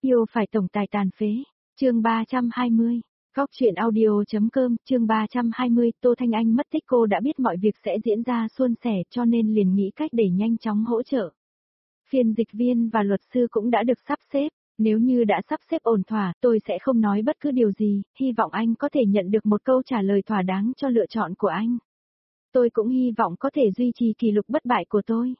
Yêu phải tổng tài tàn phế. Chương 320. Góc truyện audio.com, chương 320, Tô Thanh Anh mất tích, cô đã biết mọi việc sẽ diễn ra suôn sẻ cho nên liền nghĩ cách để nhanh chóng hỗ trợ. Phiên dịch viên và luật sư cũng đã được sắp xếp, nếu như đã sắp xếp ổn thỏa, tôi sẽ không nói bất cứ điều gì, hy vọng anh có thể nhận được một câu trả lời thỏa đáng cho lựa chọn của anh. Tôi cũng hy vọng có thể duy trì kỷ lục bất bại của tôi.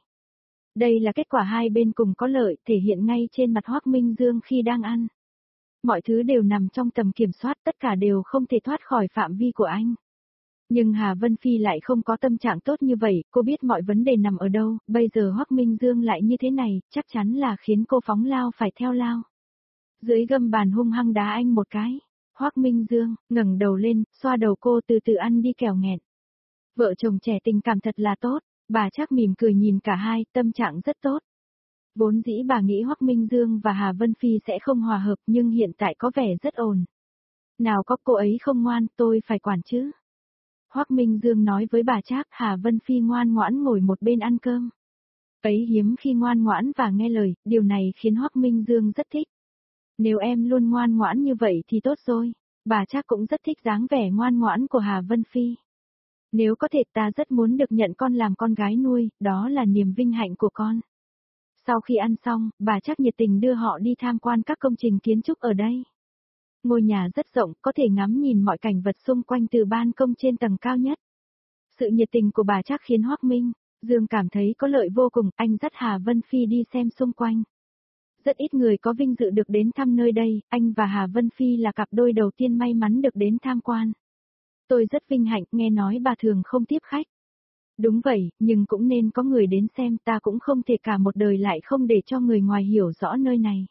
Đây là kết quả hai bên cùng có lợi, thể hiện ngay trên mặt Hoắc Minh Dương khi đang ăn. Mọi thứ đều nằm trong tầm kiểm soát, tất cả đều không thể thoát khỏi phạm vi của anh. Nhưng Hà Vân Phi lại không có tâm trạng tốt như vậy, cô biết mọi vấn đề nằm ở đâu, bây giờ Hoắc Minh Dương lại như thế này, chắc chắn là khiến cô phóng lao phải theo lao. Dưới gầm bàn hung hăng đá anh một cái. Hoắc Minh Dương ngẩng đầu lên, xoa đầu cô, từ từ ăn đi kẻo nghẹn. Vợ chồng trẻ tình cảm thật là tốt, bà Trác mỉm cười nhìn cả hai, tâm trạng rất tốt. Vốn dĩ bà nghĩ Hoắc Minh Dương và Hà Vân Phi sẽ không hòa hợp, nhưng hiện tại có vẻ rất ổn. Nào có, cô ấy không ngoan, tôi phải quản chứ. Hoắc Minh Dương nói với bà Trác. Hà Vân Phi ngoan ngoãn ngồi một bên ăn cơm. Ấy hiếm khi ngoan ngoãn và nghe lời, điều này khiến Hoắc Minh Dương rất thích. Nếu em luôn ngoan ngoãn như vậy thì tốt rồi. Bà Trác cũng rất thích dáng vẻ ngoan ngoãn của Hà Vân Phi. Nếu có thể, ta rất muốn được nhận con làm con gái nuôi, đó là niềm vinh hạnh của con. Sau khi ăn xong, bà Trác nhiệt tình đưa họ đi tham quan các công trình kiến trúc ở đây. Ngôi nhà rất rộng, có thể ngắm nhìn mọi cảnh vật xung quanh từ ban công trên tầng cao nhất. Sự nhiệt tình của bà Trác khiến Hoắc Minh Dương cảm thấy có lợi vô cùng, anh dắt Hà Vân Phi đi xem xung quanh. Rất ít người có vinh dự được đến thăm nơi đây, anh và Hà Vân Phi là cặp đôi đầu tiên may mắn được đến tham quan. Tôi rất vinh hạnh, nghe nói bà thường không tiếp khách. Đúng vậy, nhưng cũng nên có người đến xem, ta cũng không thể cả một đời lại không để cho người ngoài hiểu rõ nơi này.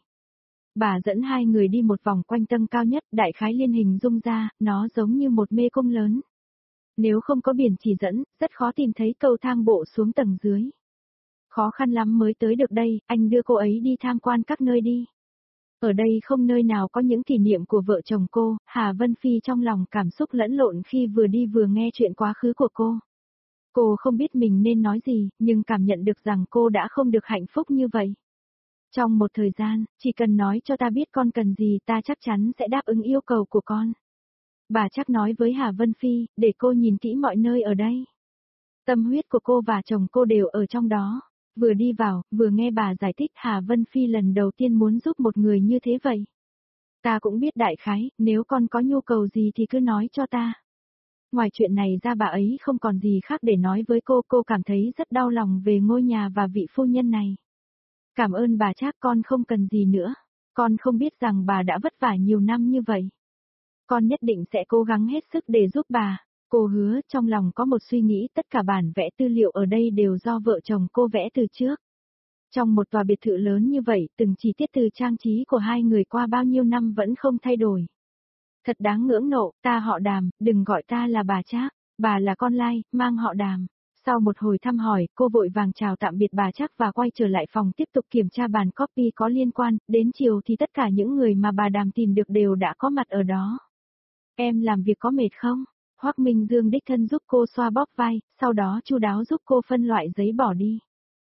Bà dẫn hai người đi một vòng quanh tầng cao nhất, đại khái liên hình dung ra, nó giống như một mê cung lớn. Nếu không có biển chỉ dẫn, rất khó tìm thấy cầu thang bộ xuống tầng dưới. Khó khăn lắm mới tới được đây, anh đưa cô ấy đi tham quan các nơi đi. Ở đây không nơi nào có những kỷ niệm của vợ chồng cô. Hà Vân Phi trong lòng cảm xúc lẫn lộn khi vừa đi vừa nghe chuyện quá khứ của cô. Cô không biết mình nên nói gì, nhưng cảm nhận được rằng cô đã không được hạnh phúc như vậy. Trong một thời gian, chỉ cần nói cho ta biết con cần gì, ta chắc chắn sẽ đáp ứng yêu cầu của con. Bà Trác nói với Hà Vân Phi, để cô nhìn kỹ mọi nơi ở đây. Tâm huyết của cô và chồng cô đều ở trong đó. Vừa đi vào, vừa nghe bà giải thích, Hà Vân Phi lần đầu tiên muốn giúp một người như thế vậy. Ta cũng biết đại khái, nếu con có nhu cầu gì thì cứ nói cho ta. Ngoài chuyện này ra bà ấy không còn gì khác để nói với cô cảm thấy rất đau lòng về ngôi nhà và vị phu nhân này. Cảm ơn bà Trác, con không cần gì nữa. Con không biết rằng bà đã vất vả nhiều năm như vậy. Con nhất định sẽ cố gắng hết sức để giúp bà. Cô hứa, trong lòng có một suy nghĩ, tất cả bản vẽ tư liệu ở đây đều do vợ chồng cô vẽ từ trước. Trong một tòa biệt thự lớn như vậy, từng chi tiết từ trang trí của hai người qua bao nhiêu năm vẫn không thay đổi. Thật đáng ngưỡng nộ, ta họ Đàm, đừng gọi ta là bà Trác, bà là con lai, mang họ Đàm. Sau một hồi thăm hỏi, cô vội vàng chào tạm biệt bà Trác và quay trở lại phòng tiếp tục kiểm tra bản copy có liên quan, đến chiều thì tất cả những người mà bà Đàm tìm được đều đã có mặt ở đó. Em làm việc có mệt không? Hoắc Minh Dương đích thân giúp cô xoa bóp vai, sau đó chu đáo giúp cô phân loại giấy bỏ đi.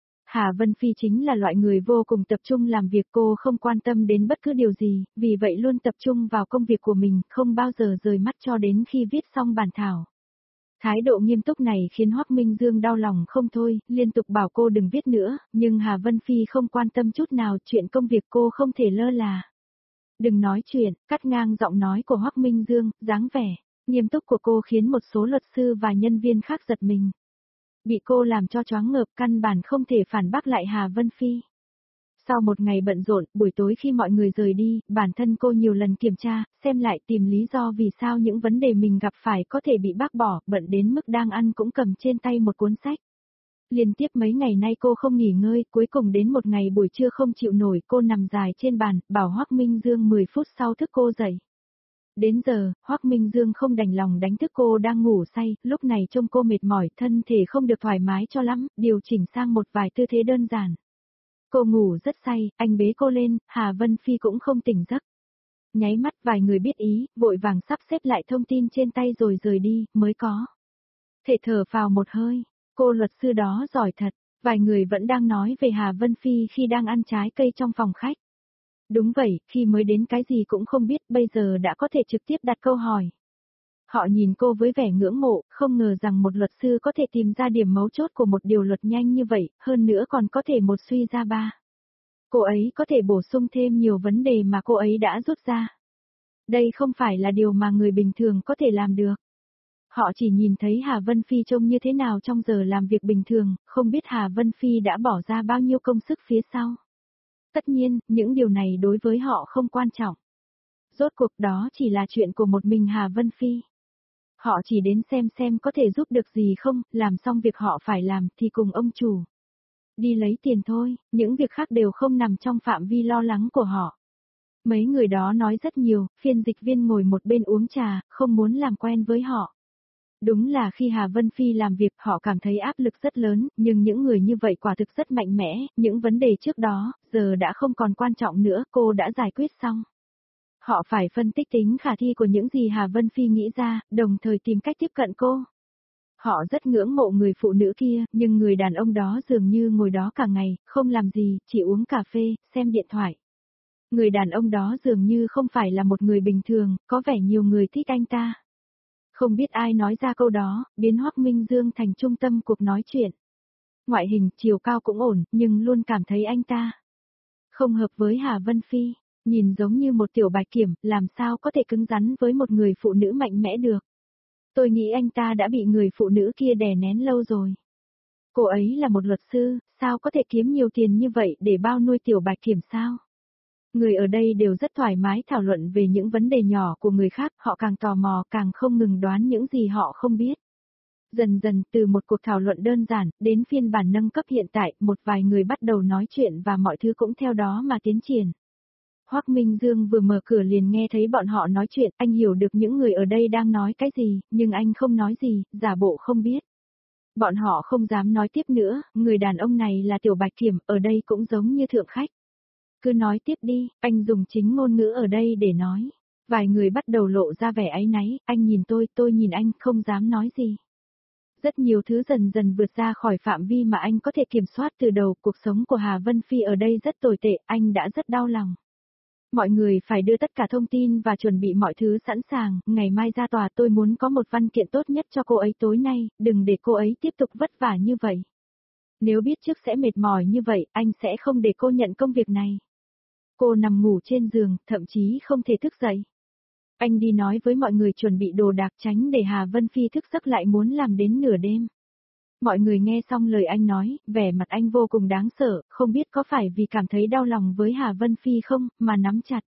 Hà Vân Phi chính là loại người vô cùng tập trung làm việc, cô không quan tâm đến bất cứ điều gì, vì vậy luôn tập trung vào công việc của mình, không bao giờ rời mắt cho đến khi viết xong bản thảo. Thái độ nghiêm túc này khiến Hoắc Minh Dương đau lòng không thôi, liên tục bảo cô đừng viết nữa, nhưng Hà Vân Phi không quan tâm chút nào, chuyện công việc cô không thể lơ là. Đừng nói chuyện, cắt ngang giọng nói của Hoắc Minh Dương, dáng vẻ nghiêm túc của cô khiến một số luật sư và nhân viên khác giật mình. Bị cô làm cho choáng ngợp, căn bản không thể phản bác lại Hà Vân Phi. Sau một ngày bận rộn, buổi tối khi mọi người rời đi, bản thân cô nhiều lần kiểm tra, xem lại tìm lý do vì sao những vấn đề mình gặp phải có thể bị bác bỏ, bận đến mức đang ăn cũng cầm trên tay một cuốn sách. Liên tiếp mấy ngày nay cô không nghỉ ngơi, cuối cùng đến một ngày buổi trưa không chịu nổi, cô nằm dài trên bàn, bảo Hoắc Minh Dương 10 phút sau thức cô dậy. Đến giờ, Hoắc Minh Dương không đành lòng đánh thức cô đang ngủ say, lúc này trông cô mệt mỏi, thân thể không được thoải mái cho lắm, điều chỉnh sang một vài tư thế đơn giản. Cô ngủ rất say, anh bế cô lên, Hà Vân Phi cũng không tỉnh giấc. Nháy mắt vài người biết ý, vội vàng sắp xếp lại thông tin trên tay rồi rời đi, mới có thể thở phào một hơi. Cô luật sư đó giỏi thật, vài người vẫn đang nói về Hà Vân Phi khi đang ăn trái cây trong phòng khách. Đúng vậy, khi mới đến cái gì cũng không biết, bây giờ đã có thể trực tiếp đặt câu hỏi. Họ nhìn cô với vẻ ngưỡng mộ, không ngờ rằng một luật sư có thể tìm ra điểm mấu chốt của một điều luật nhanh như vậy, hơn nữa còn có thể một suy ra ba. Cô ấy có thể bổ sung thêm nhiều vấn đề mà cô ấy đã rút ra. Đây không phải là điều mà người bình thường có thể làm được. Họ chỉ nhìn thấy Hà Vân Phi trông như thế nào trong giờ làm việc bình thường, không biết Hà Vân Phi đã bỏ ra bao nhiêu công sức phía sau. Tất nhiên, những điều này đối với họ không quan trọng. Rốt cuộc đó chỉ là chuyện của một mình Hà Vân Phi. Họ chỉ đến xem có thể giúp được gì không, làm xong việc họ phải làm thì cùng ông chủ. Đi lấy tiền thôi, những việc khác đều không nằm trong phạm vi lo lắng của họ. Mấy người đó nói rất nhiều, phiên dịch viên ngồi một bên uống trà, không muốn làm quen với họ. Đúng là khi Hà Vân Phi làm việc họ cảm thấy áp lực rất lớn, nhưng những người như vậy quả thực rất mạnh mẽ, những vấn đề trước đó, giờ đã không còn quan trọng nữa, cô đã giải quyết xong. Họ phải phân tích tính khả thi của những gì Hà Vân Phi nghĩ ra, đồng thời tìm cách tiếp cận cô. Họ rất ngưỡng mộ người phụ nữ kia, nhưng người đàn ông đó dường như ngồi đó cả ngày, không làm gì, chỉ uống cà phê, xem điện thoại. Người đàn ông đó dường như không phải là một người bình thường, có vẻ nhiều người thích anh ta. Không biết ai nói ra câu đó, biến Hoắc Minh Dương thành trung tâm cuộc nói chuyện. Ngoại hình, chiều cao cũng ổn, nhưng luôn cảm thấy anh ta không hợp với Hà Vân Phi, nhìn giống như một tiểu bạch kiểm, làm sao có thể cứng rắn với một người phụ nữ mạnh mẽ được. Tôi nghĩ anh ta đã bị người phụ nữ kia đè nén lâu rồi. Cô ấy là một luật sư, sao có thể kiếm nhiều tiền như vậy để bao nuôi tiểu bạch kiểm sao? Người ở đây đều rất thoải mái thảo luận về những vấn đề nhỏ của người khác, họ càng tò mò càng không ngừng đoán những gì họ không biết. Dần dần từ một cuộc thảo luận đơn giản, đến phiên bản nâng cấp hiện tại, một vài người bắt đầu nói chuyện và mọi thứ cũng theo đó mà tiến triển. Hoắc Minh Dương vừa mở cửa liền nghe thấy bọn họ nói chuyện, anh hiểu được những người ở đây đang nói cái gì, nhưng anh không nói gì, giả bộ không biết. Bọn họ không dám nói tiếp nữa, người đàn ông này là tiểu bạch kiểm, ở đây cũng giống như thượng khách. Cứ nói tiếp đi, anh dùng chính ngôn ngữ ở đây để nói. Vài người bắt đầu lộ ra vẻ áy náy, anh nhìn tôi nhìn anh, không dám nói gì. Rất nhiều thứ dần dần vượt ra khỏi phạm vi mà anh có thể kiểm soát từ đầu, cuộc sống của Hà Vân Phi ở đây rất tồi tệ, anh đã rất đau lòng. Mọi người phải đưa tất cả thông tin và chuẩn bị mọi thứ sẵn sàng, ngày mai ra tòa tôi muốn có một văn kiện tốt nhất cho cô ấy tối nay, đừng để cô ấy tiếp tục vất vả như vậy. Nếu biết trước sẽ mệt mỏi như vậy, anh sẽ không để cô nhận công việc này. Cô nằm ngủ trên giường, thậm chí không thể thức dậy. Anh đi nói với mọi người chuẩn bị đồ đạc tránh để Hà Vân Phi thức giấc lại muốn làm đến nửa đêm. Mọi người nghe xong lời anh nói, vẻ mặt anh vô cùng đáng sợ, không biết có phải vì cảm thấy đau lòng với Hà Vân Phi không, mà nắm chặt.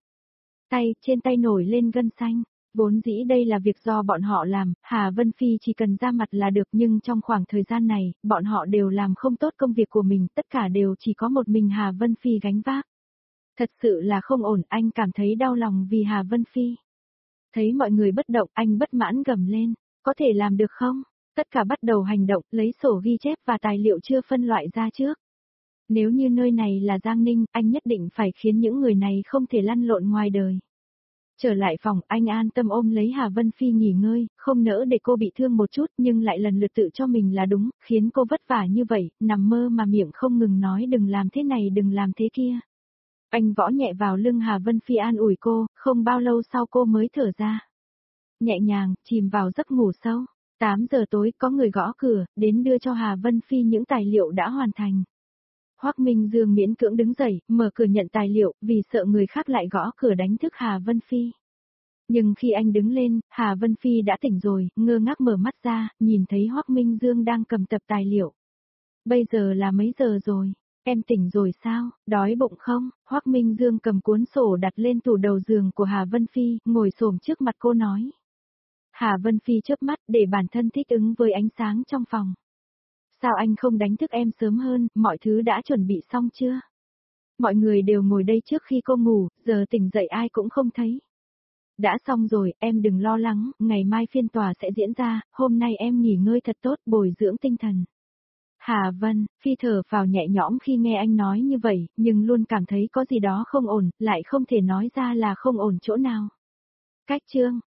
Trên tay nổi lên gân xanh. Vốn dĩ đây là việc do bọn họ làm, Hà Vân Phi chỉ cần ra mặt là được, nhưng trong khoảng thời gian này, bọn họ đều làm không tốt công việc của mình, tất cả đều chỉ có một mình Hà Vân Phi gánh vác. Thật sự là không ổn, anh cảm thấy đau lòng vì Hà Vân Phi. Thấy mọi người bất động, anh bất mãn gầm lên, có thể làm được không? Tất cả bắt đầu hành động, lấy sổ ghi chép và tài liệu chưa phân loại ra trước. Nếu như nơi này là Giang Ninh, anh nhất định phải khiến những người này không thể lăn lộn ngoài đời. Trở lại phòng, anh an tâm ôm lấy Hà Vân Phi nghỉ ngơi, không nỡ để cô bị thương một chút nhưng lại lần lượt tự cho mình là đúng, khiến cô vất vả như vậy, nằm mơ mà miệng không ngừng nói đừng làm thế này đừng làm thế kia. Anh võ nhẹ vào lưng Hà Vân Phi an ủi cô, không bao lâu sau cô mới thở ra. Nhẹ nhàng, chìm vào giấc ngủ sâu. 8 giờ tối có người gõ cửa, đến đưa cho Hà Vân Phi những tài liệu đã hoàn thành. Hoắc Minh Dương miễn cưỡng đứng dậy, mở cửa nhận tài liệu, vì sợ người khác lại gõ cửa đánh thức Hà Vân Phi. Nhưng khi anh đứng lên, Hà Vân Phi đã tỉnh rồi, ngơ ngác mở mắt ra, nhìn thấy Hoắc Minh Dương đang cầm tập tài liệu. Bây giờ là mấy giờ rồi? Em tỉnh rồi sao, đói bụng không? Hoắc Minh Dương cầm cuốn sổ đặt lên tủ đầu giường của Hà Vân Phi, ngồi xổm trước mặt cô nói. Hà Vân Phi chớp mắt để bản thân thích ứng với ánh sáng trong phòng. Sao anh không đánh thức em sớm hơn, mọi thứ đã chuẩn bị xong chưa? Mọi người đều ngồi đây trước khi cô ngủ, giờ tỉnh dậy ai cũng không thấy. Đã xong rồi, em đừng lo lắng, ngày mai phiên tòa sẽ diễn ra, hôm nay em nghỉ ngơi thật tốt, bồi dưỡng tinh thần. Hà Vân Phi thở phào nhẹ nhõm khi nghe anh nói như vậy, nhưng luôn cảm thấy có gì đó không ổn, lại không thể nói ra là không ổn chỗ nào. Cách chương